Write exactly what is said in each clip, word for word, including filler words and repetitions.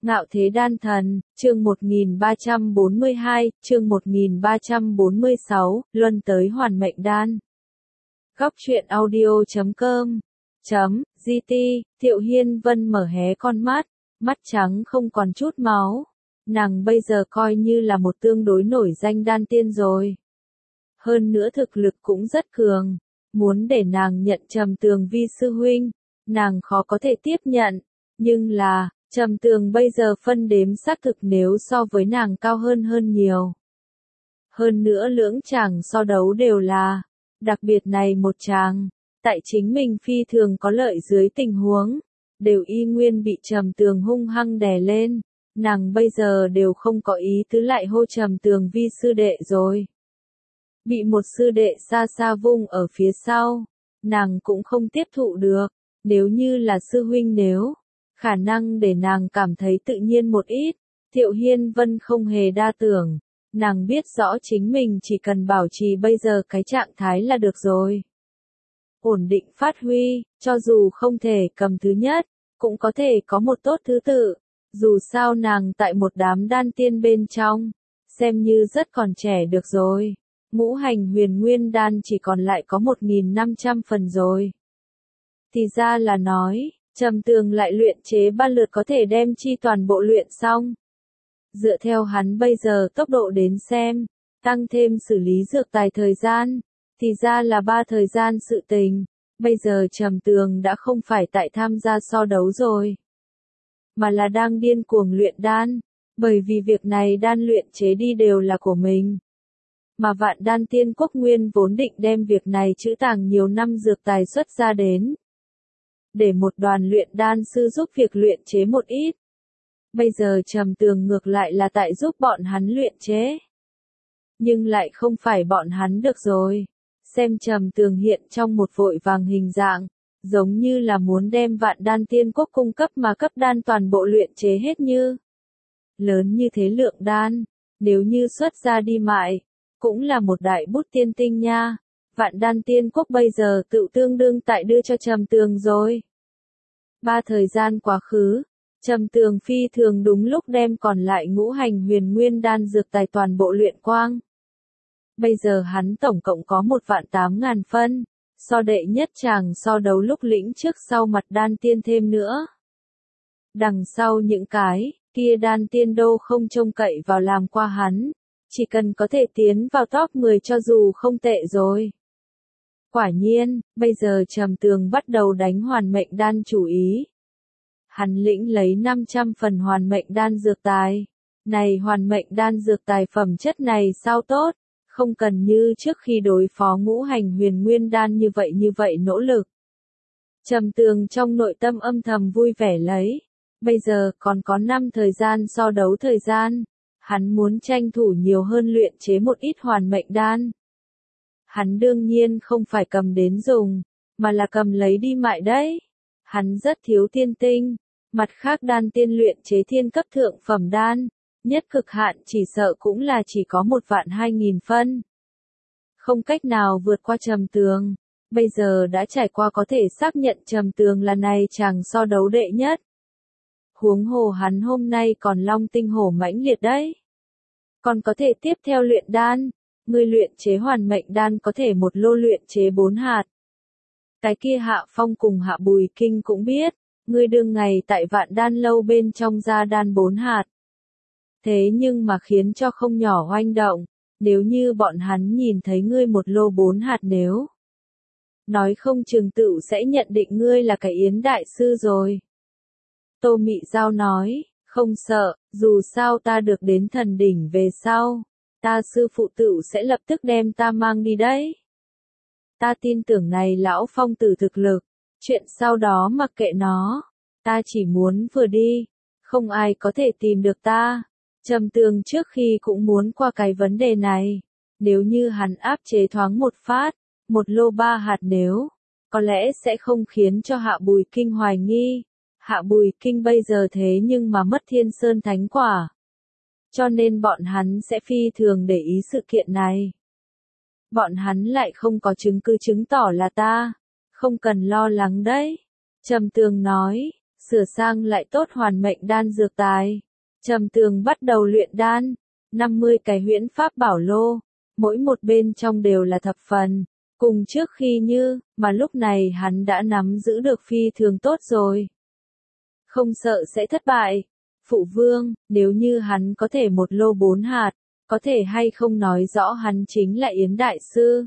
Ngạo thế đan thần, chương một nghìn ba trăm bốn mươi hai, chương một nghìn ba trăm bốn mươi sáu, luân tới hoàn mệnh đan. Góc truyện audio chấm com chấm gt, Thiệu Hiên Vân mở hé con mắt, mắt trắng không còn chút máu. Nàng bây giờ coi như là một tương đối nổi danh đan tiên rồi. Hơn nữa thực lực cũng rất cường, muốn để nàng nhận Trầm Tường vi sư huynh, nàng khó có thể tiếp nhận, nhưng là, Trầm Tường bây giờ phân đếm xác thực nếu so với nàng cao hơn hơn nhiều. Hơn nữa lưỡng chàng so đấu đều là, đặc biệt này một chàng, tại chính mình phi thường có lợi dưới tình huống, đều y nguyên bị Trầm Tường hung hăng đè lên, nàng bây giờ đều không có ý tứ lại hô Trầm Tường vi sư đệ rồi. Bị một sư đệ xa xa vung ở phía sau, nàng cũng không tiếp thụ được, nếu như là sư huynh nếu, khả năng để nàng cảm thấy tự nhiên một ít, Thiệu Hiên Vân không hề đa tưởng, nàng biết rõ chính mình chỉ cần bảo trì bây giờ cái trạng thái là được rồi. Ổn định phát huy, cho dù không thể cầm thứ nhất, cũng có thể có một tốt thứ tự, dù sao nàng tại một đám đan tiên bên trong, xem như rất còn trẻ được rồi. Ngũ hành huyền nguyên đan chỉ còn lại có một nghìn năm trăm phần rồi. Thì ra là nói, Trầm Tường lại luyện chế ba lượt có thể đem chi toàn bộ luyện xong. Dựa theo hắn bây giờ tốc độ đến xem, tăng thêm xử lý dược tài thời gian, thì ra là ba thời gian sự tình, bây giờ Trầm Tường đã không phải tại tham gia so đấu rồi, mà là đang điên cuồng luyện đan, bởi vì việc này đan luyện chế đi đều là của mình. Mà Vạn Đan Tiên Quốc nguyên vốn định đem việc này trữ tàng nhiều năm dược tài xuất ra đến, để một đoàn luyện đan sư giúp việc luyện chế một ít. Bây giờ Trầm Tường ngược lại là tại giúp bọn hắn luyện chế. Nhưng lại không phải bọn hắn được rồi. Xem Trầm Tường hiện trong một vội vàng hình dạng, giống như là muốn đem Vạn Đan Tiên Quốc cung cấp mà cấp đan toàn bộ luyện chế hết như. Lớn như thế lượng đan, nếu như xuất ra đi mại, cũng là một đại bút tiên tinh nha. Vạn Đan Tiên Quốc bây giờ tự tương đương tại đưa cho Trầm Tường rồi. Ba thời gian quá khứ, Trầm Tường phi thường đúng lúc đem còn lại ngũ hành huyền nguyên đan dược tài toàn bộ luyện quang. Bây giờ hắn tổng cộng có một vạn tám ngàn phân, so đệ nhất chàng so đấu lúc lĩnh trước sau mặt đan tiên thêm nữa. Đằng sau những cái, kia đan tiên đô không trông cậy vào làm qua hắn, chỉ cần có thể tiến vào top mười cho dù không tệ rồi. Quả nhiên, bây giờ Trầm Tường bắt đầu đánh hoàn mệnh đan chủ ý. Hắn lĩnh lấy năm trăm phần hoàn mệnh đan dược tài. Này hoàn mệnh đan dược tài phẩm chất này sao tốt, không cần như trước khi đối phó ngũ hành huyền nguyên đan như vậy như vậy nỗ lực. Trầm Tường trong nội tâm âm thầm vui vẻ lấy. Bây giờ còn có năm thời gian so đấu thời gian. Hắn muốn tranh thủ nhiều hơn luyện chế một ít hoàn mệnh đan. Hắn đương nhiên không phải cầm đến dùng, mà là cầm lấy đi mại đấy. Hắn rất thiếu tiên tinh, mặt khác đan tiên luyện chế thiên cấp thượng phẩm đan, nhất cực hạn chỉ sợ cũng là chỉ có một vạn hai nghìn phân. Không cách nào vượt qua Trầm Tường, bây giờ đã trải qua có thể xác nhận Trầm Tường là này chàng so đấu đệ nhất. Huống hồ hắn hôm nay còn long tinh hổ mãnh liệt đấy. Còn có thể tiếp theo luyện đan. Người luyện chế hoàn mệnh đan có thể một lô luyện chế bốn hạt. Cái kia Hạ Phong cùng Hạ Bùi Kinh cũng biết, ngươi đương ngày tại Vạn Đan lâu bên trong ra đan bốn hạt. Thế nhưng mà khiến cho không nhỏ oanh động, nếu như bọn hắn nhìn thấy ngươi một lô bốn hạt nếu. Nói không chừng tự sẽ nhận định ngươi là cái Yến đại sư rồi. Tô Mị Giao nói, không sợ, dù sao ta được đến thần đỉnh về sau. Ta sư phụ tự sẽ lập tức đem ta mang đi đấy. Ta tin tưởng này lão phong tử thực lực, chuyện sau đó mặc kệ nó, ta chỉ muốn vừa đi, không ai có thể tìm được ta. Trầm Tường trước khi cũng muốn qua cái vấn đề này, nếu như hắn áp chế thoáng một phát, một lô ba hạt nếu, có lẽ sẽ không khiến cho Hạ Bùi Kinh hoài nghi. Hạ Bùi Kinh bây giờ thế nhưng mà mất Thiên Sơn Thánh Quả. Cho nên bọn hắn sẽ phi thường để ý sự kiện này. Bọn hắn lại không có chứng cứ chứng tỏ là ta, không cần lo lắng đấy. Trầm Tường nói, sửa sang lại tốt hoàn mệnh đan dược tài. Trầm Tường bắt đầu luyện đan, năm mươi cái huyễn pháp bảo lô, mỗi một bên trong đều là thập phần, cùng trước khi như, mà lúc này hắn đã nắm giữ được phi thường tốt rồi. Không sợ sẽ thất bại. Phụ vương, nếu như hắn có thể một lô bốn hạt, có thể hay không nói rõ hắn chính là Yến Đại Sư?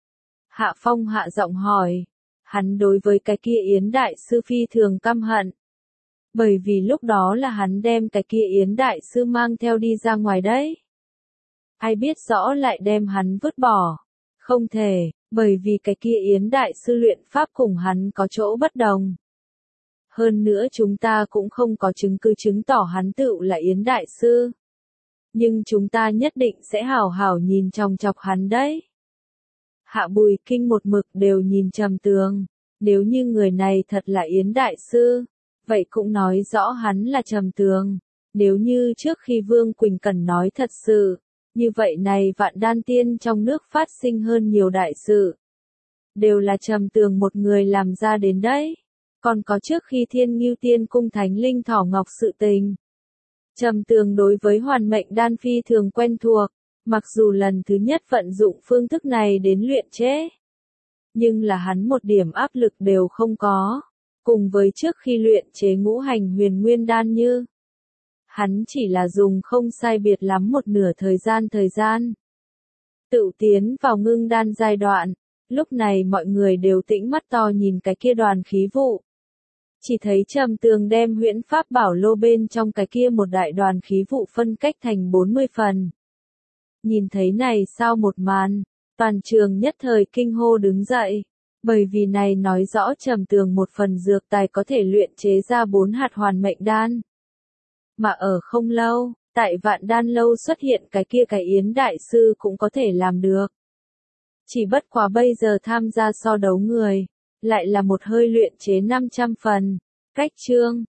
Hạ Phong hạ giọng hỏi, hắn đối với cái kia Yến Đại Sư phi thường căm hận. Bởi vì lúc đó là hắn đem cái kia Yến Đại Sư mang theo đi ra ngoài đấy. Ai biết rõ lại đem hắn vứt bỏ. Không thể, bởi vì cái kia Yến Đại Sư luyện pháp cùng hắn có chỗ bất đồng. Hơn nữa chúng ta cũng không có chứng cứ chứng tỏ hắn tựu là Yến Đại Sư. Nhưng chúng ta nhất định sẽ hảo hảo nhìn chòng chọc hắn đấy. Hạ Bùi Kinh một mực đều nhìn Trầm Tường. Nếu như người này thật là Yến Đại Sư, vậy cũng nói rõ hắn là Trầm Tường. Nếu như trước khi Vương Quỳnh Cẩn nói thật sự, như vậy này Vạn Đan Tiên trong nước phát sinh hơn nhiều đại sự. Đều là Trầm Tường một người làm ra đến đấy. Còn có trước khi Thiên Ngưu Tiên cung thánh linh thỏ ngọc sự tình. Trầm Tường đối với hoàn mệnh đan phi thường quen thuộc, mặc dù lần thứ nhất vận dụng phương thức này đến luyện chế. Nhưng là hắn một điểm áp lực đều không có, cùng với trước khi luyện chế ngũ hành huyền nguyên đan như. Hắn chỉ là dùng không sai biệt lắm một nửa thời gian thời gian. Tự tiến vào ngưng đan giai đoạn, lúc này mọi người đều tĩnh mắt to nhìn cái kia đoàn khí vụ. Chỉ thấy Trầm Tường đem huyễn pháp bảo lô bên trong cái kia một đại đoàn khí vụ phân cách thành bốn mươi phần. Nhìn thấy này sao một màn, toàn trường nhất thời kinh hô đứng dậy, bởi vì này nói rõ Trầm Tường một phần dược tài có thể luyện chế ra bốn hạt hoàn mệnh đan. Mà ở không lâu, tại Vạn Đan lâu xuất hiện cái kia cái Yến Đại Sư cũng có thể làm được. Chỉ bất quá bây giờ tham gia so đấu người, lại là một hơi luyện chế năm trăm phần. Cách chương